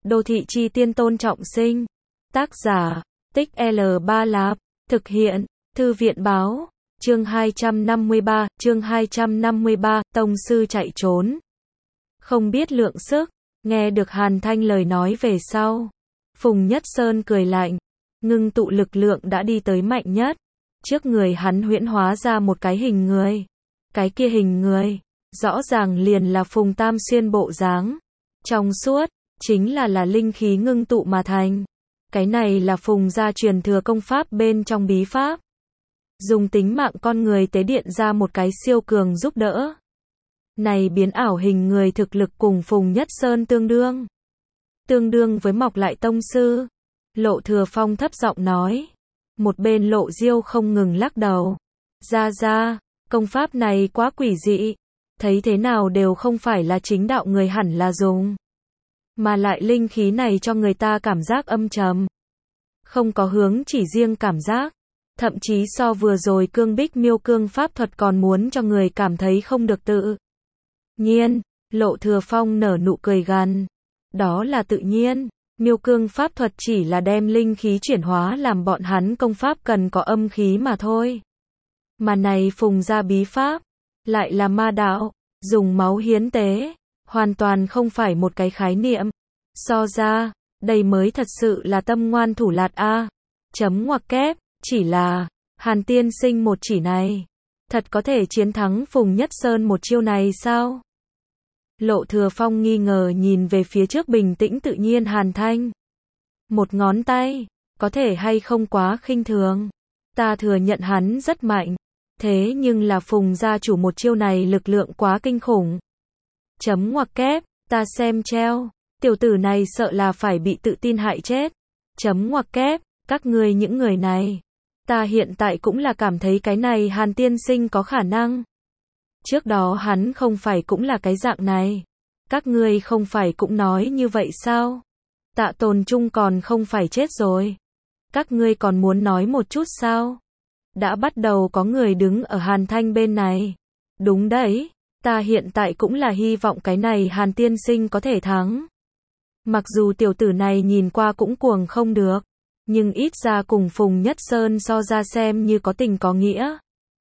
Đô thị chi tiên Tôn Trọng Sinh. Tác giả, Tích L3 Lạp. Thực hiện, Thư viện báo. Chương 253, Tông sư chạy trốn. Không biết lượng sức, nghe được Hàn Thanh lời nói về sau. Phùng Nhất Sơn cười lạnh, ngưng tụ lực lượng đã đi tới mạnh nhất. Trước người hắn huyễn hóa ra một cái hình người. Cái kia hình người, rõ ràng liền là Phùng Tam Xuyên bộ dáng. Trong suốt, chính là linh khí ngưng tụ mà thành. Cái này là Phùng gia truyền thừa công pháp bên trong bí pháp. Dùng tính mạng con người tế điện ra một cái siêu cường giúp đỡ. Này biến ảo hình người thực lực cùng Phùng Nhất Sơn tương đương. Tương đương với Mọc Lại Tông Sư. Lộ Thừa Phong thấp giọng nói. Một bên Lộ Diêu không ngừng lắc đầu. Ra, công pháp này quá quỷ dị. Thấy thế nào đều không phải là chính đạo người hẳn là dùng. Mà lại linh khí này cho người ta cảm giác âm trầm. Không có hướng chỉ riêng cảm giác. Thậm chí so vừa rồi cương bích miêu cương pháp thuật còn muốn cho người cảm thấy không được tự nhiên. Lộ Thừa Phong nở nụ cười gằn. Đó là tự nhiên. Miêu cương pháp thuật chỉ là đem linh khí chuyển hóa làm bọn hắn công pháp cần có âm khí mà thôi. Mà này Phùng gia bí pháp, lại là ma đạo, dùng máu hiến tế, hoàn toàn không phải một cái khái niệm. So ra, đây mới thật sự là tâm ngoan thủ lạt a. Chấm ngoặc kép, chỉ là, Hàn tiên sinh một chỉ này, thật có thể chiến thắng Phùng Nhất Sơn một chiêu này sao? Lộ Thừa Phong nghi ngờ nhìn về phía trước bình tĩnh tự nhiên Hàn Thanh. Một ngón tay, có thể hay không quá khinh thường. Ta thừa nhận hắn rất mạnh. Thế nhưng là Phùng gia chủ một chiêu này lực lượng quá kinh khủng. Chấm ngoặc kép, ta xem treo. Tiểu tử này sợ là phải bị tự tin hại chết. Chấm ngoặc kép, các ngươi những người này. Ta hiện tại cũng là cảm thấy cái này Hàn tiên sinh có khả năng. Trước đó hắn không phải cũng là cái dạng này. Các ngươi không phải cũng nói như vậy sao? Tạ Tồn Trung còn không phải chết rồi. Các ngươi còn muốn nói một chút sao? Đã bắt đầu có người đứng ở Hàn Thanh bên này. Đúng đấy, ta hiện tại cũng là hy vọng cái này Hàn tiên sinh có thể thắng. Mặc dù tiểu tử này nhìn qua cũng cuồng không được, nhưng ít ra cùng Phùng Nhất Sơn so ra xem như có tình có nghĩa.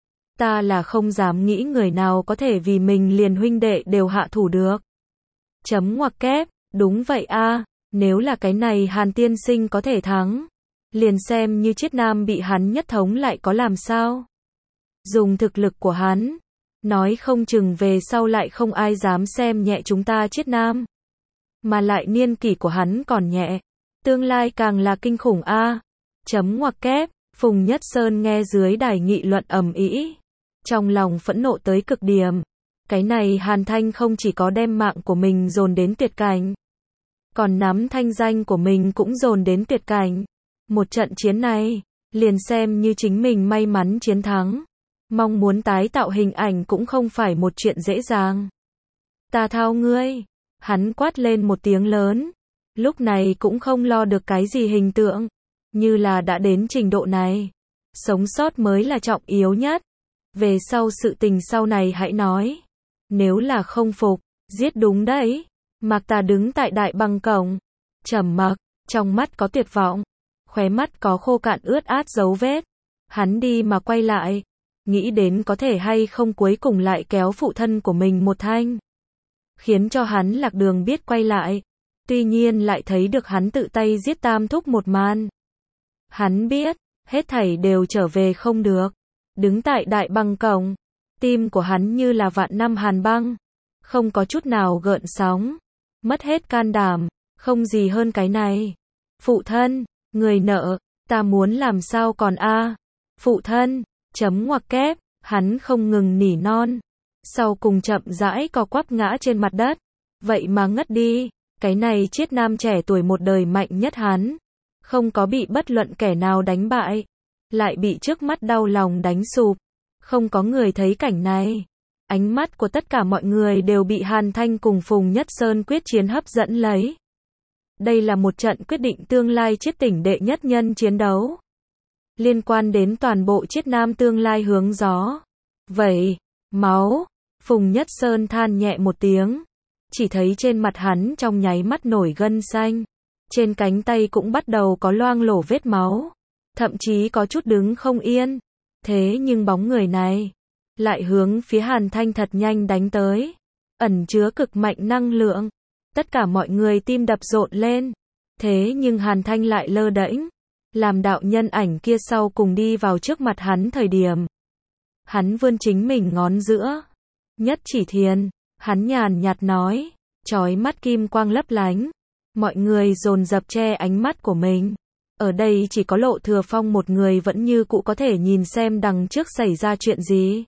Ta là không dám nghĩ người nào có thể vì mình liền huynh đệ đều hạ thủ được. Chấm ngoặc kép, đúng vậy a, nếu là cái này Hàn tiên sinh có thể thắng, liền xem như Chiết Nam bị hắn nhất thống lại có làm sao. Dùng thực lực của hắn, nói không chừng về sau lại không ai dám xem nhẹ chúng ta Chiết Nam. Mà lại niên kỷ của hắn còn nhẹ, tương lai càng là kinh khủng a. Chấm ngoặc kép, Phùng Nhất Sơn nghe dưới đài nghị luận ầm ĩ, trong lòng phẫn nộ tới cực điểm. Cái này Hàn Thanh không chỉ có đem mạng của mình dồn đến tuyệt cảnh, còn nắm thanh danh của mình cũng dồn đến tuyệt cảnh. Một trận chiến này, liền xem như chính mình may mắn chiến thắng, mong muốn tái tạo hình ảnh cũng không phải một chuyện dễ dàng. Ta thao ngươi, hắn quát lên một tiếng lớn, lúc này cũng không lo được cái gì hình tượng, như là đã đến trình độ này, sống sót mới là trọng yếu nhất. Về sau sự tình sau này hãy nói, nếu là không phục, giết đúng đấy. Mạc Tà đứng tại đại băng cổng, trầm mặc, trong mắt có tuyệt vọng, khóe mắt có khô cạn ướt át dấu vết. Hắn đi mà quay lại, nghĩ đến có thể hay không cuối cùng lại kéo phụ thân của mình một thanh, khiến cho hắn lạc đường biết quay lại. Tuy nhiên lại thấy được hắn tự tay giết Tam Thúc một màn. Hắn biết, hết thảy đều trở về không được. Đứng tại đại băng cổng, tim của hắn như là vạn năm hàn băng, không có chút nào gợn sóng, mất hết can đảm, không gì hơn cái này. Phụ thân, người nợ, ta muốn làm sao còn a? Phụ thân, chấm ngoặc kép, hắn không ngừng nỉ non, sau cùng chậm rãi co quắp ngã trên mặt đất, vậy mà ngất đi. Cái này Chiết Nam trẻ tuổi một đời mạnh nhất hắn, không có bị bất luận kẻ nào đánh bại, lại bị trước mắt đau lòng đánh sụp. Không có người thấy cảnh này. Ánh mắt của tất cả mọi người đều bị Hàn Thanh cùng Phùng Nhất Sơn quyết chiến hấp dẫn lấy. Đây là một trận quyết định tương lai Chiết tỉnh đệ nhất nhân chiến đấu, liên quan đến toàn bộ Chiết Nam tương lai hướng gió. Vậy, máu, Phùng Nhất Sơn than nhẹ một tiếng, chỉ thấy trên mặt hắn trong nháy mắt nổi gân xanh. Trên cánh tay cũng bắt đầu có loang lổ vết máu. Thậm chí có chút đứng không yên. Thế nhưng bóng người này lại hướng phía Hàn Thanh thật nhanh đánh tới. Ẩn chứa cực mạnh năng lượng. Tất cả mọi người tim đập rộn lên. Thế nhưng Hàn Thanh lại lơ đễnh. Làm đạo nhân ảnh kia sau cùng đi vào trước mặt hắn thời điểm. Hắn vươn chính mình ngón giữa. Nhất chỉ thiền. Hắn nhàn nhạt nói. Chói mắt kim quang lấp lánh. Mọi người dồn dập che ánh mắt của mình. Ở đây chỉ có Lộ Thừa Phong một người vẫn như cũ có thể nhìn xem đằng trước xảy ra chuyện gì.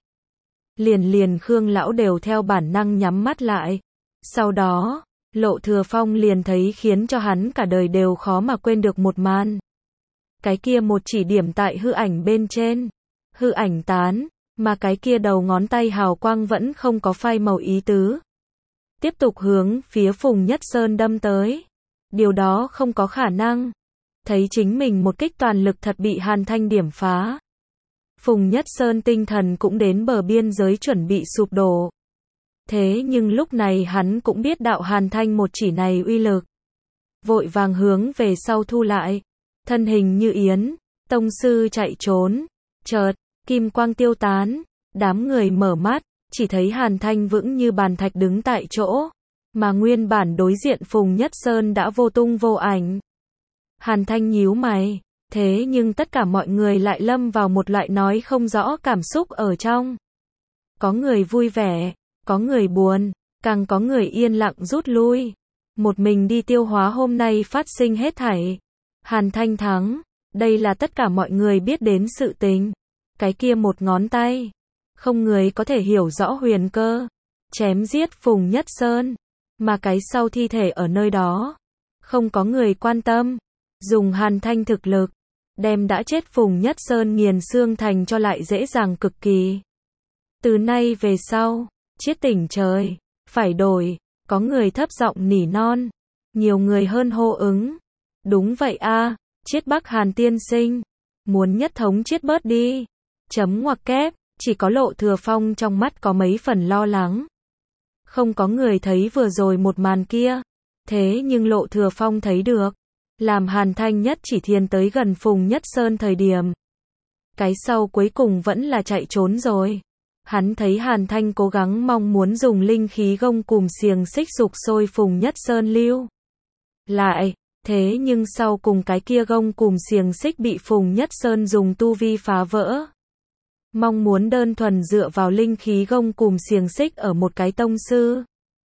Liền Khương lão đều theo bản năng nhắm mắt lại. Sau đó, Lộ Thừa Phong liền thấy khiến cho hắn cả đời đều khó mà quên được một màn. Cái kia một chỉ điểm tại hư ảnh bên trên. Hư ảnh tán, mà cái kia đầu ngón tay hào quang vẫn không có phai màu ý tứ. Tiếp tục hướng phía Phùng Nhất Sơn đâm tới. Điều đó không có khả năng. Thấy chính mình một kích toàn lực thật bị Hàn Thanh điểm phá. Phùng Nhất Sơn tinh thần cũng đến bờ biên giới chuẩn bị sụp đổ. Thế nhưng lúc này hắn cũng biết đạo Hàn Thanh một chỉ này uy lực. Vội vàng hướng về sau thu lại. Thân hình như yến, tông sư chạy trốn. Chợt, kim quang tiêu tán. Đám người mở mắt, chỉ thấy Hàn Thanh vững như bàn thạch đứng tại chỗ. Mà nguyên bản đối diện Phùng Nhất Sơn đã vô tung vô ảnh. Hàn Thanh nhíu mày, thế nhưng tất cả mọi người lại lâm vào một loại nói không rõ cảm xúc ở trong. Có người vui vẻ, có người buồn, càng có người yên lặng rút lui. Một mình đi tiêu hóa hôm nay phát sinh hết thảy. Hàn Thanh thắng, đây là tất cả mọi người biết đến sự tình. Cái kia một ngón tay, không người có thể hiểu rõ huyền cơ. Chém giết Phùng Nhất Sơn, mà cái sau thi thể ở nơi đó. Không có người quan tâm. Dùng Hàn Thanh thực lực, đem đã chết Phùng Nhất Sơn nghiền xương thành cho lại dễ dàng cực kỳ. Từ nay về sau, chiết tỉnh trời, phải đổi, có người thấp giọng nỉ non. Nhiều người hơn hô ứng. Đúng vậy a, chiết Bắc Hàn tiên sinh. Muốn nhất thống chiết bớt đi. Chấm ngoặc kép, chỉ có Lộ Thừa Phong trong mắt có mấy phần lo lắng. Không có người thấy vừa rồi một màn kia. Thế nhưng Lộ Thừa Phong thấy được. Làm Hàn Thanh nhất chỉ thiền tới gần Phùng Nhất Sơn thời điểm. Cái sau cuối cùng vẫn là chạy trốn rồi. Hắn thấy Hàn Thanh cố gắng mong muốn dùng linh khí gông cùm xiềng xích dục sôi Phùng Nhất Sơn lưu lại. Thế nhưng sau cùng cái kia gông cùm xiềng xích bị Phùng Nhất Sơn dùng tu vi phá vỡ. Mong muốn đơn thuần dựa vào linh khí gông cùm xiềng xích ở một cái tông sư.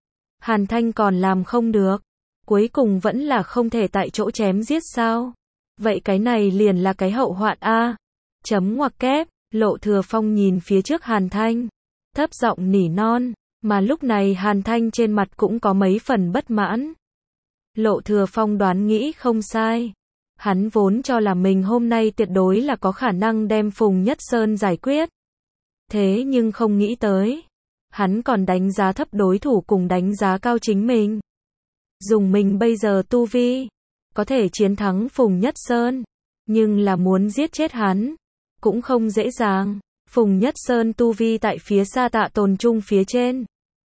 Hàn Thanh còn làm không được. Cuối cùng vẫn là không thể tại chỗ chém giết sao? Vậy cái này liền là cái hậu hoạn a. Chấm ngoặc kép, Lộ Thừa Phong nhìn phía trước Hàn Thanh, thấp giọng nỉ non, mà lúc này Hàn Thanh trên mặt cũng có mấy phần bất mãn. Lộ Thừa Phong đoán nghĩ không sai. Hắn vốn cho là mình hôm nay tuyệt đối là có khả năng đem Phùng Nhất Sơn giải quyết. Thế nhưng không nghĩ tới. Hắn còn đánh giá thấp đối thủ cùng đánh giá cao chính mình. Dùng mình bây giờ tu vi, có thể chiến thắng Phùng Nhất Sơn. Nhưng là muốn giết chết hắn, cũng không dễ dàng. Phùng Nhất Sơn tu vi tại phía xa Tạ Tồn Trung phía trên.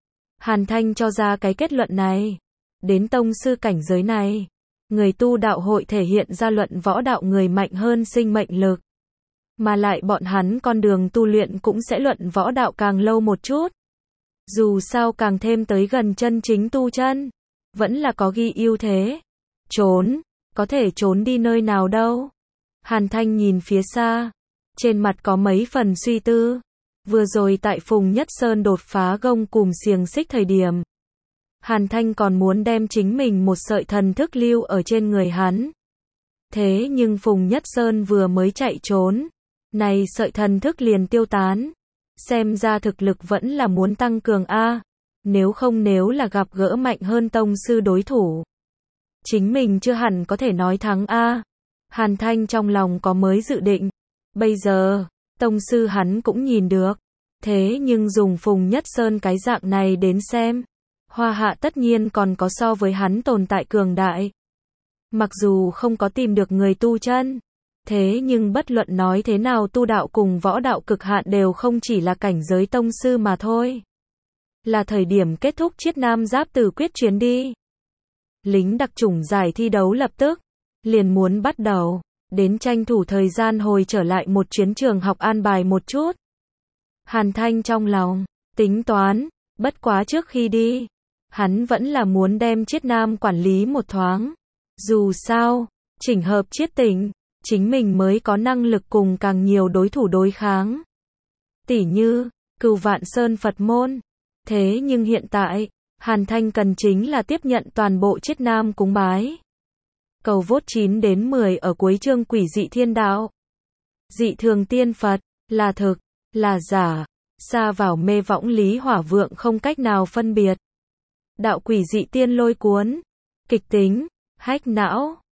Hàn Thanh cho ra cái kết luận này. Đến tông sư cảnh giới này, người tu đạo hội thể hiện ra luận võ đạo người mạnh hơn sinh mệnh lực. Mà lại bọn hắn con đường tu luyện cũng sẽ luận võ đạo càng lâu một chút. Dù sao càng thêm tới gần chân chính tu chân, vẫn là có ghi ưu thế. Trốn, có thể trốn đi nơi nào đâu. Hàn Thanh nhìn phía xa, trên mặt có mấy phần suy tư. Vừa rồi tại Phùng Nhất Sơn đột phá gông cùm xiềng xích thời điểm, Hàn Thanh còn muốn đem chính mình một sợi thần thức lưu ở trên người hắn. Thế nhưng Phùng Nhất Sơn vừa mới chạy trốn, này sợi thần thức liền tiêu tán. Xem ra thực lực vẫn là muốn tăng cường a. Nếu không nếu là gặp gỡ mạnh hơn tông sư đối thủ, chính mình chưa hẳn có thể nói thắng a. Hàn Thanh trong lòng có mới dự định. Bây giờ, tông sư hắn cũng nhìn được. Thế nhưng dùng Phùng Nhất Sơn cái dạng này đến xem, Hoa Hạ tất nhiên còn có so với hắn tồn tại cường đại. Mặc dù không có tìm được người tu chân, thế nhưng bất luận nói thế nào tu đạo cùng võ đạo cực hạn đều không chỉ là cảnh giới tông sư mà thôi. Là thời điểm kết thúc Chiết Nam Giáp Tử quyết chuyến đi. lính đặc chủng giải thi đấu lập tức, liền muốn bắt đầu, đến tranh thủ thời gian hồi trở lại một chuyến trường học an bài một chút. Hàn Thanh trong lòng, tính toán, bất quá trước khi đi, hắn vẫn là muốn đem Chiết Nam quản lý một thoáng. Dù sao, chỉnh hợp Chiết Tỉnh, chính mình mới có năng lực cùng càng nhiều đối thủ đối kháng. Tỉ như, Cửu Vạn Sơn Phật môn. Thế nhưng hiện tại, Hàn Thanh cần chính là tiếp nhận toàn bộ Chiết Nam cúng bái. Cầu vốt 9 đến 10 ở cuối chương Quỷ dị thiên đạo. Dị thường tiên Phật, là thực, là giả, xa vào mê võng lý hỏa vượng không cách nào phân biệt. Đạo quỷ dị tiên lôi cuốn, kịch tính, hách não.